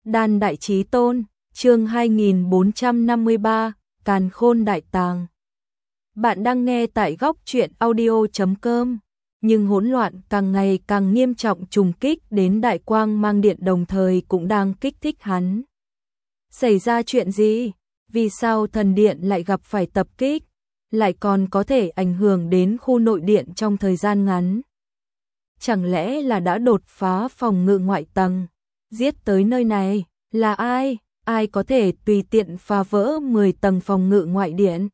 Đan Đại Chí Tôn, chương 2453, Càn Khôn Đại Tàng. Bạn đang nghe tại góc truyện audio.com, nhưng hỗn loạn càng ngày càng nghiêm trọng trùng kích đến Đại Quang Mang Điện đồng thời cũng đang kích thích hắn. Xảy ra chuyện gì? Vì sao thần điện lại gặp phải tập kích? Lại còn có thể ảnh hưởng đến khu nội điện trong thời gian ngắn? Chẳng lẽ là đã đột phá phòng ngự ngoại tầng? Giết tới nơi này, là ai? Ai có thể tùy tiện phá vỡ 10 tầng phòng ngự ngoại điện?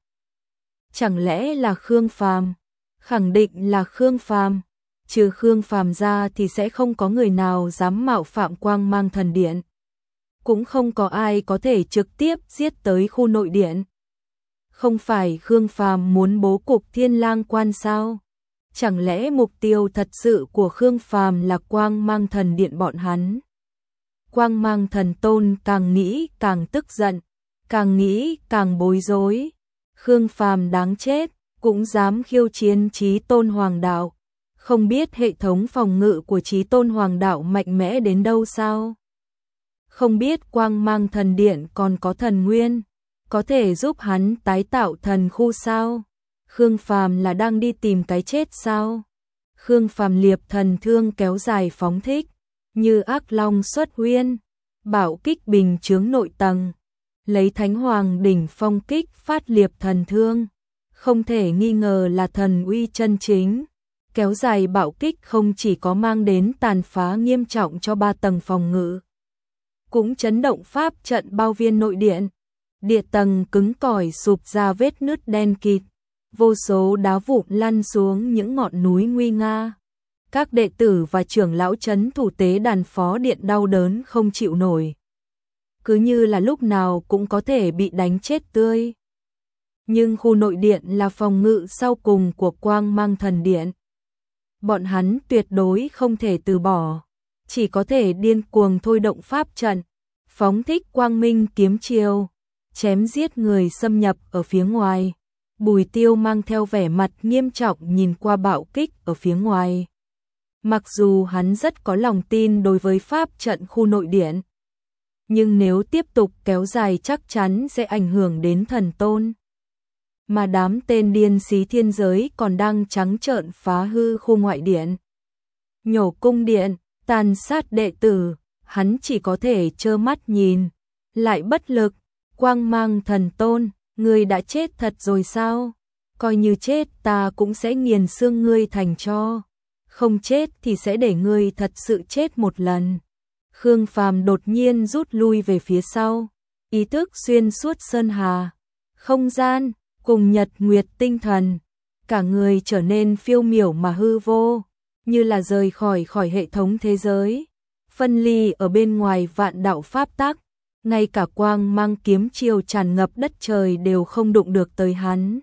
Chẳng lẽ là Khương Phàm? Khẳng định là Khương Phàm. Trừ Khương Phàm ra thì sẽ không có người nào dám mạo phạm Quang Mang Thần Điện. Cũng không có ai có thể trực tiếp giết tới khu nội điện. Không phải Khương Phàm muốn bố cục Thiên Lang Quan sao? Chẳng lẽ mục tiêu thật sự của Khương Phàm là Quang Mang Thần Điện bọn hắn? Quang Mang Thần Tôn càng nghĩ càng tức giận, càng nghĩ càng bối rối. Khương Phàm đáng chết, cũng dám khiêu chiến Chí Tôn Hoàng Đạo. Không biết hệ thống phòng ngự của Chí Tôn Hoàng Đạo mạnh mẽ đến đâu sao? Không biết Quang Mang Thần Điện còn có thần nguyên, có thể giúp hắn tái tạo thần khu sao? Khương Phàm là đang đi tìm cái chết sao? Khương Phàm liệp thần thương kéo dài phóng thích, như ác long xuất huyên, bảo kích bình chướng nội tầng, lấy Thánh Hoàng đỉnh phong kích phát liệp thần thương, không thể nghi ngờ là thần uy chân chính. Kéo dài bạo kích không chỉ có mang đến tàn phá nghiêm trọng cho 3 tầng phòng ngự, cũng chấn động pháp trận bao viên nội điện. Địa tầng cứng cỏi sụp ra vết nứt đen kịt, vô số đá vụn lăn xuống những ngọn núi nguy nga. Các đệ tử và trưởng lão trấn thủ tế đàn phó điện đau đớn không chịu nổi, cứ như là lúc nào cũng có thể bị đánh chết tươi. Nhưng khu nội điện là phòng ngự sau cùng của Quang Mang Thần Điện. Bọn hắn tuyệt đối không thể từ bỏ, chỉ có thể điên cuồng thôi động pháp trận, phóng thích quang minh kiếm chiêu, chém giết người xâm nhập ở phía ngoài. Bùi Tiêu mang theo vẻ mặt nghiêm trọng nhìn qua bạo kích ở phía ngoài. Mặc dù hắn rất có lòng tin đối với pháp trận khu nội điện, nhưng nếu tiếp tục kéo dài chắc chắn sẽ ảnh hưởng đến thần tôn. Mà đám tên điên xí thiên giới còn đang trắng trợn phá hư khu ngoại điện, nhổ cung điện, tàn sát đệ tử, hắn chỉ có thể trơ mắt nhìn, lại bất lực. Quang Mang Thần Tôn, ngươi đã chết thật rồi sao? Coi như chết ta cũng sẽ nghiền xương ngươi thành tro, không chết thì sẽ để ngươi thật sự chết một lần. Khương Phàm đột nhiên rút lui về phía sau, ý thức xuyên suốt sơn hà, không gian, cùng nhật nguyệt tinh thần, cả người trở nên phiêu miểu mà hư vô, như là rời khỏi hệ thống thế giới, phân ly ở bên ngoài vạn đạo pháp tắc. Ngay cả quang mang kiếm chiêu tràn ngập đất trời đều không đụng được tới hắn.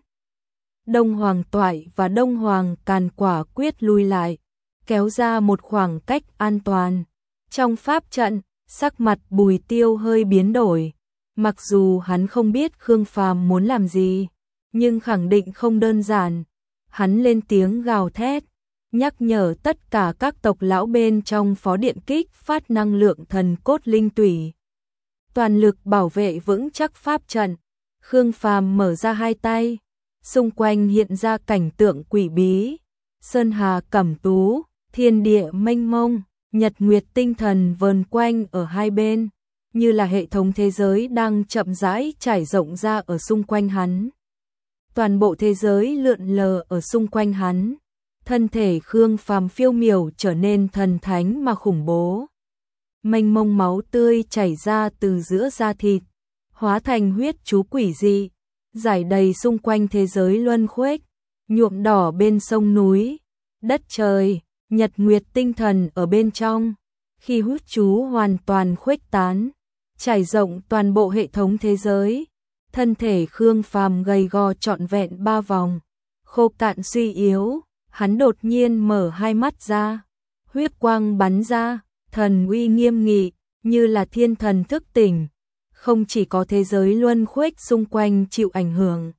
Đông Hoàng Toại và Đông Hoàng Càn quả quyết lui lại, kéo ra một khoảng cách an toàn. Trong pháp trận, sắc mặt Bùi Tiêu hơi biến đổi. Mặc dù hắn không biết Khương Phàm muốn làm gì, nhưng khẳng định không đơn giản. Hắn lên tiếng gào thét, nhắc nhở tất cả các tộc lão bên trong phó điện kích phát năng lượng thần cốt linh tủy, toàn lực bảo vệ vững chắc pháp trận. Khương Phàm mở ra hai tay, xung quanh hiện ra cảnh tượng quỷ bí, sơn hà cẩm tú, thiên địa mênh mông, nhật nguyệt tinh thần vờn quanh ở hai bên, như là hệ thống thế giới đang chậm rãi trải rộng ra ở xung quanh hắn. Toàn bộ thế giới lượn lờ ở xung quanh hắn, thân thể Khương Phàm phiêu miểu trở nên thần thánh mà khủng bố. Mênh mông máu tươi chảy ra từ giữa da thịt, hóa thành huyết chú quỷ dị, rải đầy xung quanh thế giới luân khuếch, nhuộm đỏ bên sông núi, đất trời, nhật nguyệt tinh thần ở bên trong. Khi huyết chú hoàn toàn khuếch tán, trải rộng toàn bộ hệ thống thế giới, thân thể Khương Phàm gầy gò trọn vẹn 3 vòng, khô cạn suy yếu, hắn đột nhiên mở hai mắt ra, huyết quang bắn ra, thần uy nghiêm nghị, như là thiên thần thức tỉnh. Không chỉ có thế giới luân khuếch xung quanh chịu ảnh hưởng,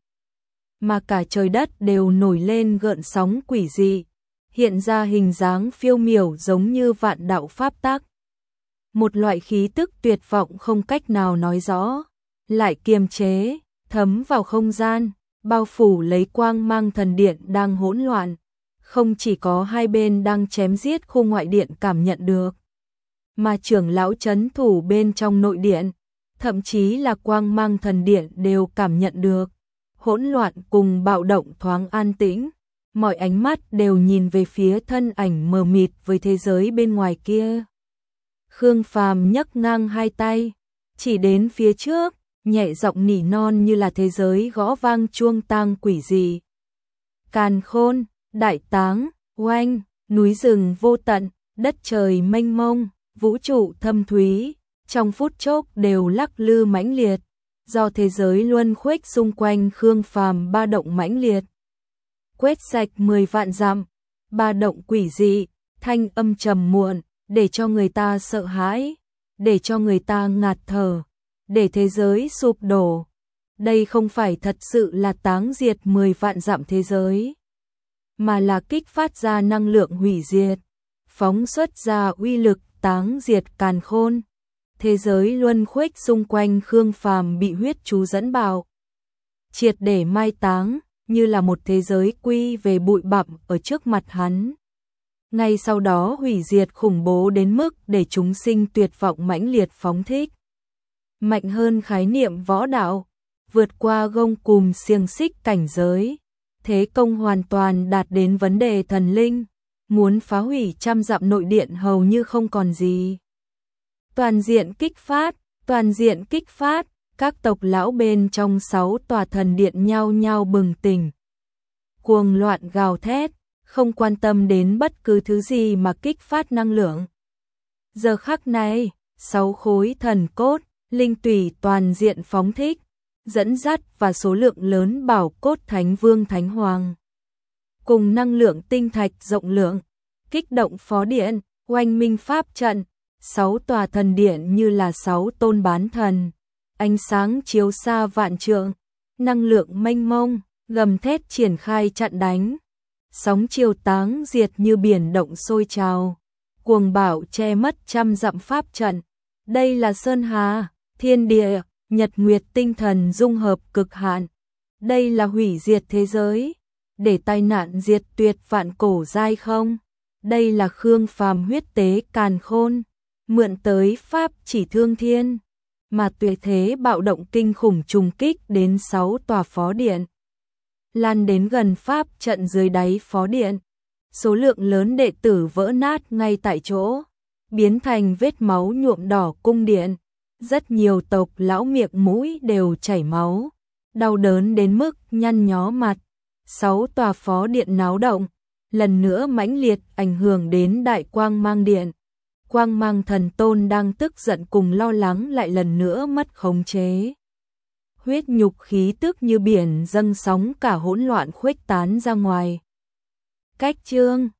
mà cả trời đất đều nổi lên gợn sóng quỷ dị, hiện ra hình dáng phiêu miểu giống như vạn đạo pháp tắc. một loại khí tức tuyệt vọng không cách nào nói rõ, lại kiềm chế, thấm vào không gian, bao phủ lấy quang mang thần điện đang hỗn loạn. Không chỉ có hai bên đang chém giết khu ngoại điện cảm nhận được, mà trưởng lão trấn thủ bên trong nội điện, thậm chí là quang mang thần điện đều cảm nhận được. Hỗn loạn cùng bạo động thoáng an tĩnh, mọi ánh mắt đều nhìn về phía thân ảnh mờ mịt với thế giới bên ngoài kia. Khương Phàm nhấc ngang hai tay, chỉ đến phía trước, nhẹ giọng nỉ non như là thế giới gõ vang chuông tang quỷ dị. Càn khôn, đại táng, oanh, núi rừng vô tận, đất trời mênh mông, vũ trụ thâm thúy, trong phút chốc đều lắc lư mãnh liệt, do thế giới luân khuếch xung quanh Khương Phàm ba động mãnh liệt. Quét sạch 10 vạn dặm, ba động quỷ dị, thanh âm trầm muộn, để cho người ta sợ hãi, để cho người ta ngạt thở, để thế giới sụp đổ. Đây không phải thật sự là táng diệt 10 vạn dặm thế giới, mà là kích phát ra năng lượng hủy diệt, phóng xuất ra uy lực táng diệt càn khôn. Thế giới luân khuếch xung quanh Khương Phàm bị huyết chú dẫn bạo, triệt để mai táng, như là một thế giới quy về bụi bặm ở trước mặt hắn. Ngay sau đó hủy diệt khủng bố đến mức để chúng sinh tuyệt vọng mãnh liệt phóng thích. Mạnh hơn khái niệm võ đạo, vượt qua gông cùm xiềng xích cảnh giới, thế công hoàn toàn đạt đến vấn đề thần linh, muốn phá hủy trăm dặm nội điện hầu như không còn gì. Toàn diện kích phát, các tộc lão bên trong 6 tòa thần điện nhao nhao bừng tỉnh. Cuồng loạn gào thét, không quan tâm đến bất cứ thứ gì mà kích phát năng lượng. Giờ khắc này, 6 khối thần cốt, linh tùy toàn diện phóng thích, dẫn dắt và số lượng lớn bảo cốt thánh vương thánh hoàng. Cùng năng lượng tinh thạch rộng lượng, kích động phó điện, oanh minh pháp trận, 6 tòa thần điện như là 6 tôn bán thần. Ánh sáng chiếu xa vạn trượng, năng lượng mênh mông, gầm thét triển khai chặn đánh. Sóng chiều táng diệt như biển động sôi trào, cuồng bạo che mất trăm dặm pháp trận. Đây là sơn hà, thiên địa, nhật nguyệt tinh thần dung hợp cực hạn. Đây là hủy diệt thế giới, để tai nạn diệt tuyệt vạn cổ giai không. Đây là Khương Phàm huyết tế càn khôn, mượn tới pháp chỉ thương thiên, mà tuyệt thế bạo động kinh khủng trùng kích đến 6 tòa phó điện, lan đến gần pháp trận dưới đáy phó điện. Số lượng lớn đệ tử vỡ nát ngay tại chỗ, biến thành vết máu nhuộm đỏ cung điện. Rất nhiều tộc lão miệng mũi đều chảy máu, đau đớn đến mức nhăn nhó mặt. 6 tòa phó điện náo động, lần nữa mãnh liệt ảnh hưởng đến đại quang mang điện. Quang mang thần tôn đang tức giận cùng lo lắng lại lần nữa mất khống chế. Huyết nhục khí tức như biển dâng sóng cả hỗn loạn khuếch tán ra ngoài. Cách chương